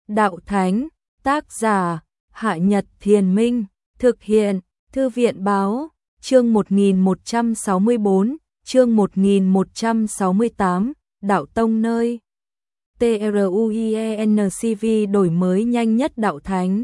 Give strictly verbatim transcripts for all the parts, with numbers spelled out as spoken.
Đạo Thánh, tác giả, Hạ Nhật Thiền Minh, thực hiện, Thư viện Báo, chương một nghìn một trăm sáu mươi bốn, chương một nghìn một trăm sáu mươi tám, Đạo Tông nơi. TRUIENCV đổi mới nhanh nhất Đạo Thánh.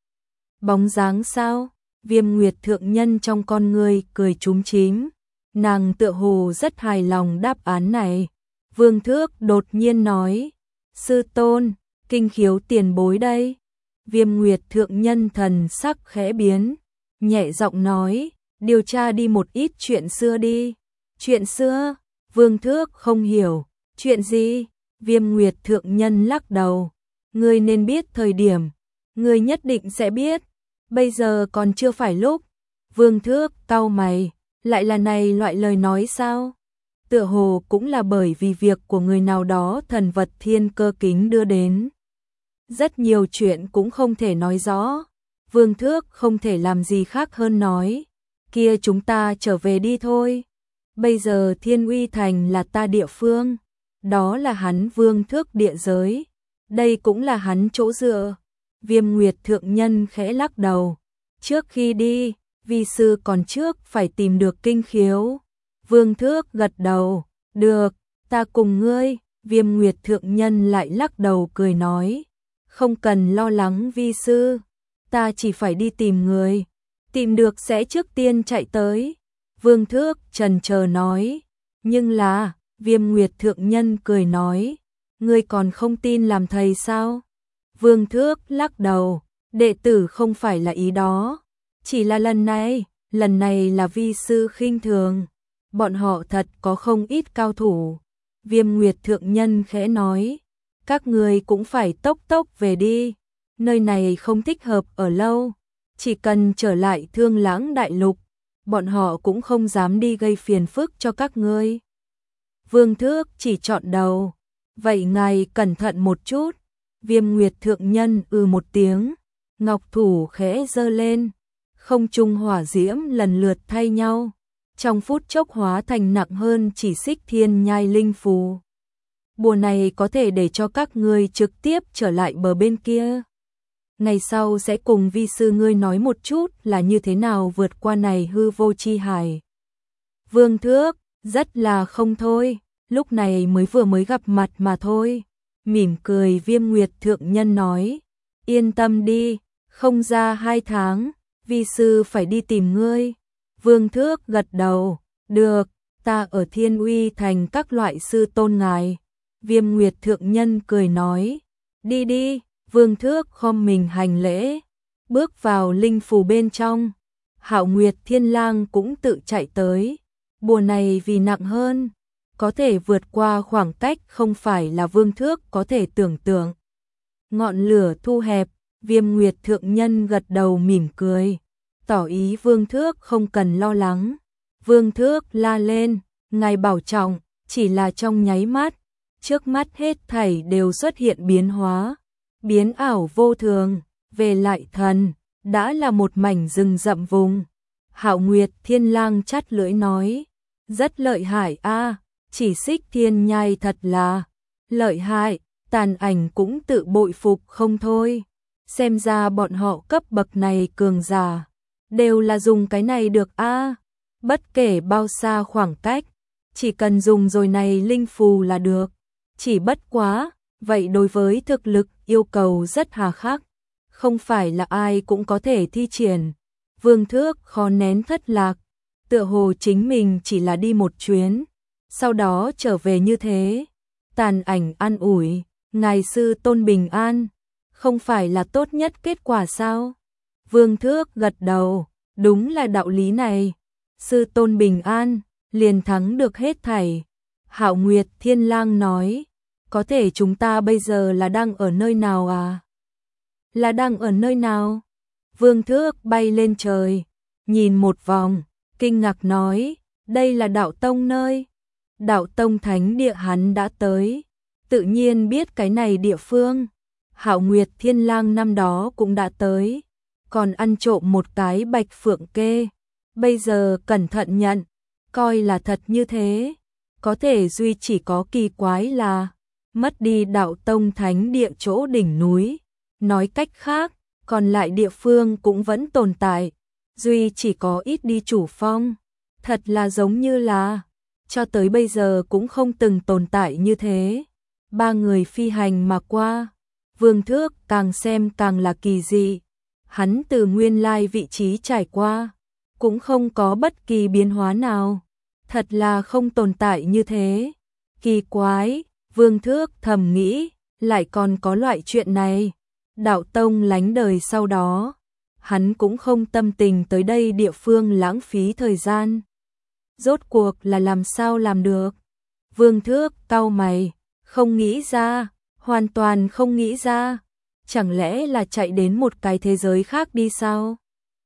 Bóng dáng sao? Viêm Nguyệt thượng nhân trong con người cười chúm chím. Nàng tựa hồ rất hài lòng đáp án này. Vương Thước đột nhiên nói, sư tôn, kinh khiếu tiền bối đây. Viêm Nguyệt thượng nhân thần sắc khẽ biến, nhẹ giọng nói, điều tra đi một ít chuyện xưa đi. Chuyện xưa? Vương Thước không hiểu, chuyện gì? Viêm Nguyệt thượng nhân lắc đầu, ngươi nên biết thời điểm, ngươi nhất định sẽ biết, bây giờ còn chưa phải lúc. Vương Thước cau mày, lại là này loại lời nói sao? Tựa hồ cũng là bởi vì việc của người nào đó thần vật thiên cơ kính đưa đến. Rất nhiều chuyện cũng không thể nói rõ. Vương Thước không thể làm gì khác hơn nói, kia chúng ta trở về đi thôi. Bây giờ Thiên Uy Thành là ta địa phương, đó là hắn Vương Thước địa giới, đây cũng là hắn chỗ dựa. Viêm Nguyệt thượng nhân khẽ lắc đầu, trước khi đi, vi sư còn trước phải tìm được kinh khiếu. Vương Thước gật đầu, được, ta cùng ngươi. Viêm Nguyệt thượng nhân lại lắc đầu cười nói, không cần lo lắng vi sư, ta chỉ phải đi tìm người, tìm được sẽ trước tiên chạy tới. Vương Thước chần chờ nói, nhưng là, Viêm Nguyệt thượng nhân cười nói, ngươi còn không tin làm thầy sao? Vương Thước lắc đầu, đệ tử không phải là ý đó, chỉ là lần này, lần này là vi sư khinh thường, bọn họ thật có không ít cao thủ. Viêm Nguyệt thượng nhân khẽ nói, các người cũng phải tốc tốc về đi, nơi này không thích hợp ở lâu, chỉ cần trở lại Thương Lãng Đại Lục, bọn họ cũng không dám đi gây phiền phức cho các ngươi. Vương Thước chỉ chọn đầu, vậy ngài cẩn thận một chút. Viêm Nguyệt thượng nhân ư một tiếng, ngọc thủ khẽ giơ lên, không trung hỏa diễm lần lượt thay nhau, trong phút chốc hóa thành nặng hơn chỉ xích thiên nhai linh phù. Bùa này có thể để cho các ngươi trực tiếp trở lại bờ bên kia. Ngày sau sẽ cùng vi sư ngươi nói một chút là như thế nào vượt qua này hư vô chi hải. Vương Thước, rất là không thôi, lúc này mới vừa mới gặp mặt mà thôi. Mỉm cười Viêm Nguyệt thượng nhân nói, yên tâm đi, không ra hai tháng, vi sư phải đi tìm ngươi. Vương Thước gật đầu, được, ta ở Thiên Uy Thành các loại sư tôn ngài. Viêm Nguyệt thượng nhân cười nói, đi đi. Vương Thước khom mình hành lễ, bước vào linh phù bên trong. Hạo Nguyệt Thiên Lang cũng tự chạy tới, bùa này vì nặng hơn, có thể vượt qua khoảng cách không phải là Vương Thước có thể tưởng tượng. Ngọn lửa thu hẹp, Viêm Nguyệt thượng nhân gật đầu mỉm cười, tỏ ý Vương Thước không cần lo lắng. Vương Thước la lên, ngài bảo trọng, chỉ là trong nháy mắt, trước mắt hết thảy đều xuất hiện biến hóa, biến ảo vô thường, về lại thần, đã là một mảnh rừng rậm vùng. Hạo Nguyệt Thiên Lang chắt lưỡi nói, rất lợi hại a, chỉ xích thiên nhai thật là lợi hại. Tàn Ảnh cũng tự bội phục không thôi, xem ra bọn họ cấp bậc này cường giả, đều là dùng cái này được a, bất kể bao xa khoảng cách, chỉ cần dùng rồi này linh phù là được, chỉ bất quá, vậy đối với thực lực yêu cầu rất hà khắc, không phải là ai cũng có thể thi triển. Vương Thước khó nén thất lạc, tựa hồ chính mình chỉ là đi một chuyến, sau đó trở về như thế. Tàn Ảnh an ủi, ngài sư tôn bình an, không phải là tốt nhất kết quả sao? Vương Thước gật đầu, đúng là đạo lý này, sư tôn bình an, liền thắng được hết thảy. Hạo Nguyệt Thiên Lang nói, có thể chúng ta bây giờ là đang ở nơi nào à? Là đang ở nơi nào? Vương Thước bay lên trời, nhìn một vòng, kinh ngạc nói, đây là Đạo Tông nơi. Đạo Tông thánh địa hắn đã tới, tự nhiên biết cái này địa phương. Hạo Nguyệt Thiên Lang năm đó cũng đã tới, còn ăn trộm một cái bạch phượng kê, bây giờ cẩn thận nhận, coi là thật như thế. Có thể duy chỉ có kỳ quái là mất đi Đạo Tông thánh địa chỗ đỉnh núi, Nói cách khác, còn lại địa phương cũng vẫn tồn tại, duy chỉ có ít đi chủ phong. Thật là giống như là, cho tới bây giờ cũng không từng tồn tại như thế. Ba người phi hành mà qua, Vương Thước càng xem càng là kỳ dị. Hắn từ nguyên lai vị trí trải qua, cũng không có bất kỳ biến hóa nào. Thật là không tồn tại như thế. Kỳ quái, Vương Thước thầm nghĩ, lại còn có loại chuyện này. Đạo tông lánh đời sau đó, hắn cũng không tâm tình tới đây địa phương lãng phí thời gian. Rốt cuộc là làm sao làm được? Vương Thước cau mày, không nghĩ ra, hoàn toàn không nghĩ ra. Chẳng lẽ là chạy đến một cái thế giới khác đi sao?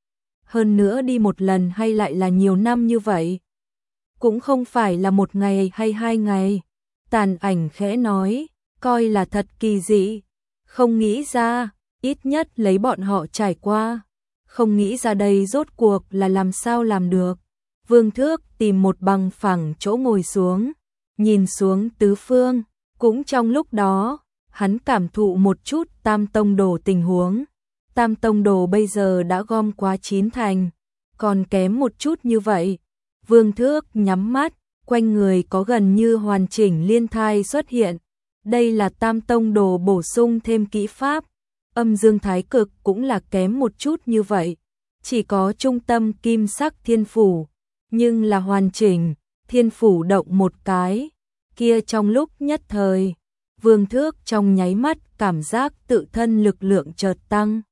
Hơn nữa đi một lần hay lại là nhiều năm như vậy? Cũng không phải là một ngày hay hai ngày. Tàn Ảnh khẽ nói, coi là thật kỳ dị. Không nghĩ ra, ít nhất lấy bọn họ trải qua. Không nghĩ ra đây rốt cuộc là làm sao làm được. Vương Thước tìm một bằng phẳng chỗ ngồi xuống, nhìn xuống tứ phương. Cũng trong lúc đó, hắn cảm thụ một chút Tam Tông Đồ tình huống. Tam Tông Đồ bây giờ đã gom quá chín thành, còn kém một chút như vậy. Vương Thước nhắm mắt, quanh người có gần như hoàn chỉnh liên thai xuất hiện. Đây là Tam Tông Đồ bổ sung thêm kỹ pháp. Âm dương thái cực cũng là kém một chút như vậy. Chỉ có trung tâm kim sắc thiên phủ, nhưng là hoàn chỉnh, thiên phủ động một cái. Kia trong lúc nhất thời, Vương Thước trong nháy mắt cảm giác tự thân lực lượng chợt tăng.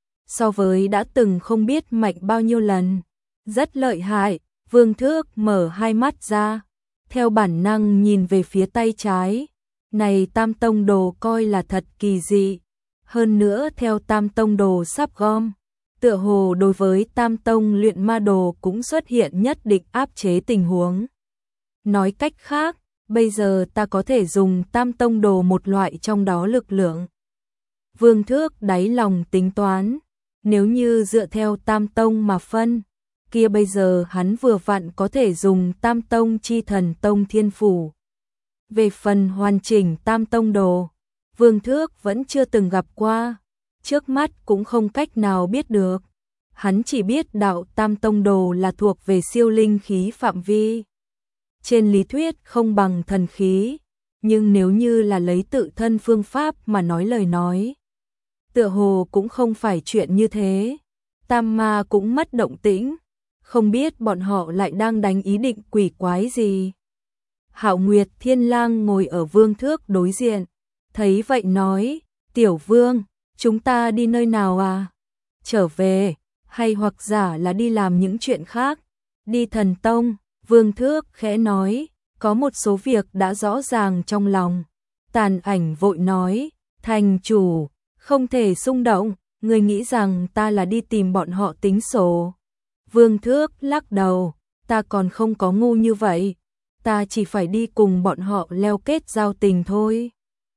So với đã từng không biết mạnh bao nhiêu lần. Rất lợi hại, Vương Thước mở hai mắt ra, theo bản năng nhìn về phía tay trái. Này Tam Tông Đồ coi là thật kỳ dị. Hơn nữa theo Tam Tông Đồ sắp gom, tựa hồ đối với Tam Tông luyện ma đồ cũng xuất hiện nhất định áp chế tình huống. Nói cách khác, bây giờ ta có thể dùng Tam Tông Đồ một loại trong đó lực lượng. Vương Thước đáy lòng tính toán, nếu như dựa theo Tam Tông mà phân, kia bây giờ hắn vừa vặn có thể dùng Tam Tông chi thần tông thiên phủ. Về phần hoàn chỉnh Tam Tông Đồ, Vương Thước vẫn chưa từng gặp qua, trước mắt cũng không cách nào biết được. Hắn chỉ biết đạo Tam Tông Đồ là thuộc về siêu linh khí phạm vi. Trên lý thuyết không bằng thần khí, nhưng nếu như là lấy tự thân phương pháp mà nói lời nói, tựa hồ cũng không phải chuyện như thế. Tam ma cũng mất động tĩnh, không biết bọn họ lại đang đánh ý định quỷ quái gì. Hạo Nguyệt Thiên Lang ngồi ở Vương Thước đối diện, thấy vậy nói, Tiểu Vương, chúng ta đi nơi nào à? Trở về, hay hoặc giả là đi làm những chuyện khác? Đi Thần Tông, Vương Thước khẽ nói, có một số việc đã rõ ràng trong lòng. Tàn Ảnh vội nói, thành chủ, không thể xung động, người nghĩ rằng ta là đi tìm bọn họ tính sổ. Vương Thước lắc đầu, ta còn không có ngu như vậy, ta chỉ phải đi cùng bọn họ leo kết giao tình thôi.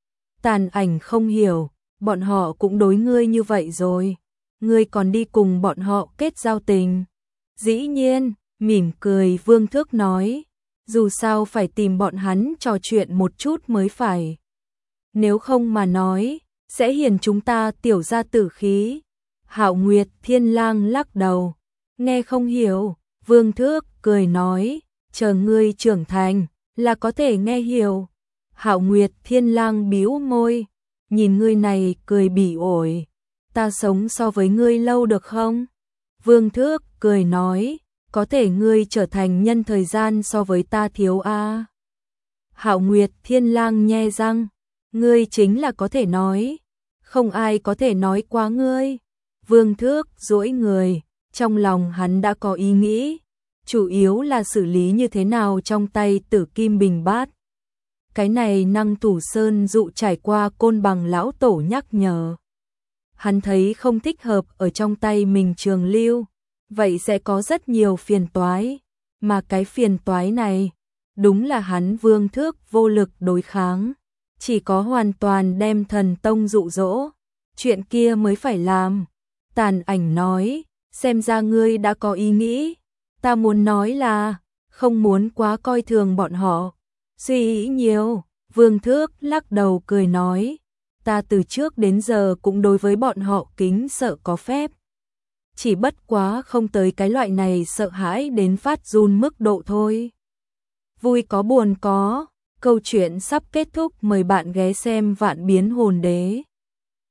Tàn Ảnh không hiểu, bọn họ cũng đối ngươi như vậy rồi, ngươi còn đi cùng bọn họ kết giao tình. Dĩ nhiên, mỉm cười Vương Thước nói, dù sao phải tìm bọn hắn trò chuyện một chút mới phải. Nếu không mà nói, sẽ hiền chúng ta tiểu ra tử khí. Hạo Nguyệt Thiên Lang lắc đầu, nghe không hiểu. Vương Thước cười nói, chờ ngươi trưởng thành là có thể nghe hiểu. Hạo Nguyệt Thiên Lang bĩu môi, nhìn ngươi này cười bỉ ổi, ta sống so với ngươi lâu được không? Vương Thước cười nói, có thể ngươi trở thành nhân thời gian so với ta thiếu a. À. Hạo Nguyệt Thiên Lang nhe răng, ngươi chính là có thể nói, không ai có thể nói quá ngươi. Vương Thước duỗi người, trong lòng hắn đã có ý nghĩ, chủ yếu là xử lý như thế nào trong tay Tử Kim Bình Bát. Cái này Năng Thủ Sơn dụ trải qua Côn Bằng lão tổ nhắc nhở. Hắn thấy không thích hợp ở trong tay mình trường lưu, vậy sẽ có rất nhiều phiền toái, mà cái phiền toái này, đúng là hắn Vương Thước vô lực đối kháng, chỉ có hoàn toàn đem Thần Tông dụ dỗ, chuyện kia mới phải làm. Tàn Ảnh nói, xem ra ngươi đã có ý nghĩ, ta muốn nói là, không muốn quá coi thường bọn họ. Suy nghĩ nhiều, Vương Thước lắc đầu cười nói, ta từ trước đến giờ cũng đối với bọn họ kính sợ có phép. Chỉ bất quá không tới cái loại này sợ hãi đến phát run mức độ thôi. Vui có buồn có, câu chuyện sắp kết thúc, mời bạn ghé xem Vạn Biến Hồn Đế.